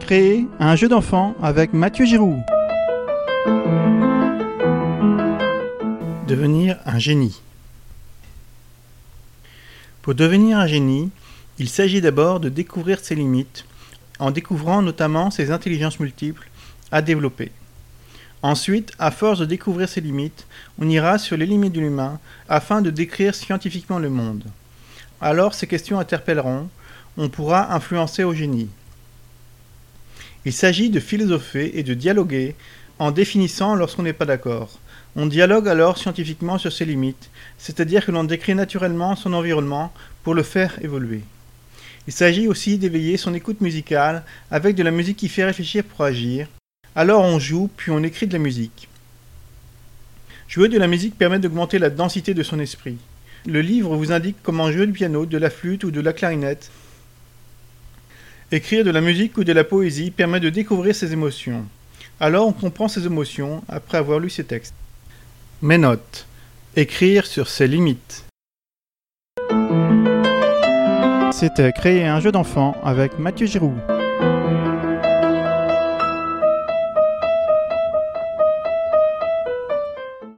Créer un jeu d'enfant avec Mathieu Giroux. Devenir un génie. Pour devenir un génie, il s'agit d'abord de découvrir ses limites, en découvrant notamment ses intelligences multiples à développer. Ensuite, à force de découvrir ses limites, on ira sur les limites de l'humain afin de décrire scientifiquement le monde. Alors ces questions interpelleront, on pourra influencer au génie. Il s'agit de philosopher et de dialoguer en définissant lorsqu'on n'est pas d'accord. On dialogue alors scientifiquement sur ses limites, c'est-à-dire que l'on décrit naturellement son environnement pour le faire évoluer. Il s'agit aussi d'éveiller son écoute musicale avec de la musique qui fait réfléchir pour agir. Alors on joue, puis on écrit de la musique. Jouer de la musique permet d'augmenter la densité de son esprit. Le livre vous indique comment jouer du piano, de la flûte ou de la clarinette. Écrire de la musique ou de la poésie permet de découvrir ses émotions. Alors on comprend ses émotions après avoir lu ses textes. Mes notes. Écrire sur ses limites. C'était Créer un jeu d'enfant avec Mathieu Giroux.